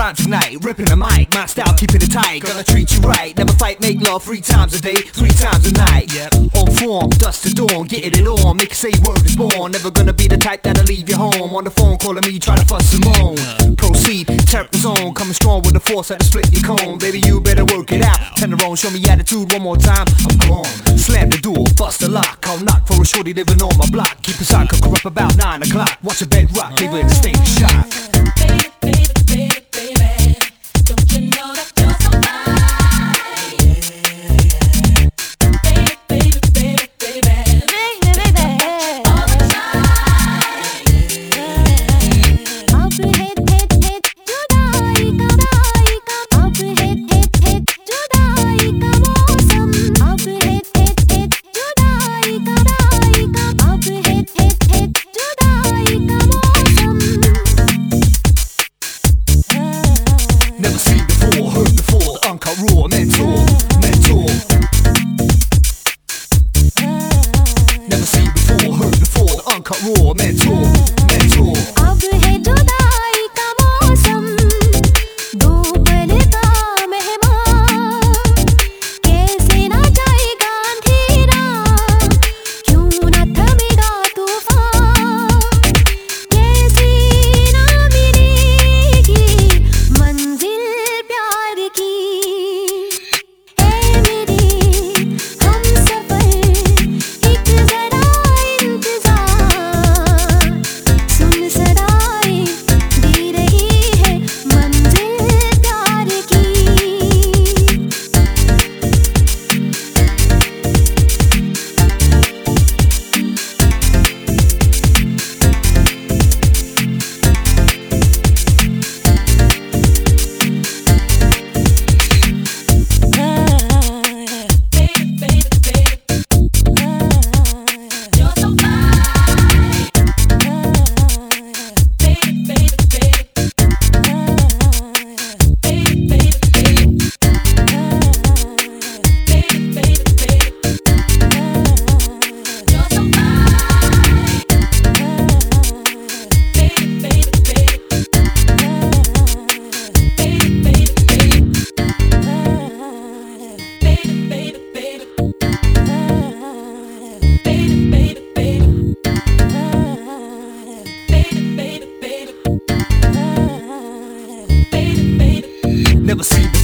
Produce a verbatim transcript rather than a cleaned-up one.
rhymes tonight, ripping the mic, my style keeping it tight. Gonna treat you right, never fight, make love three times a day, three times a night. Yep. On form, dust to dawn, getting it on, make it say word is born. Never gonna be the type that'll leave you home. On the phone calling me, try to fuss some moan. Proceed, tap the zone, coming strong with the force at the split your cone. Baby, you better work it out. Tenderone, show me attitude one more time. I'm gone. Slam the door, bust the lock. I'll knock for a shorty living on my block. Keep a sock, cook her up about nine o'clock. Watch a bed rock, leave her in a state of shock. Baby, baby, baby, baby, don't you know that you're so fine? Baby, baby, baby, baby, baby, baby, all the time. अब hit hit hit जुदाई का जुदाई का अब hit hit hit जुदाई का मौसम अब हिट हिट हिट जुदाई का जुदाई का अब हिट हिट हिट जुदाई का मौसम. Never seen before, heard before, the uncut raw mentor, mentor. Never seen before, heard before, the uncut raw mentor, mentor. अब है जुदाई का मौसम दो पल का मेहमान कैसे ना जाएगा अंधेरा क्यों ना थमेगा तूफान कैसे ना मिलेगी मंजिल प्यार की है मेरी हमसफर एक जरा इंतजार सुन सदाएं दे रही है मंजिल प्यार की. Baby, baby, baby, you're so fine. Baby, baby, baby, baby, baby, baby, baby, baby, baby, you're so fine. Baby, baby, baby, baby, baby, baby, baby, baby, baby. Baby, baby, baby, baby, baby, baby, baby, baby. Never seen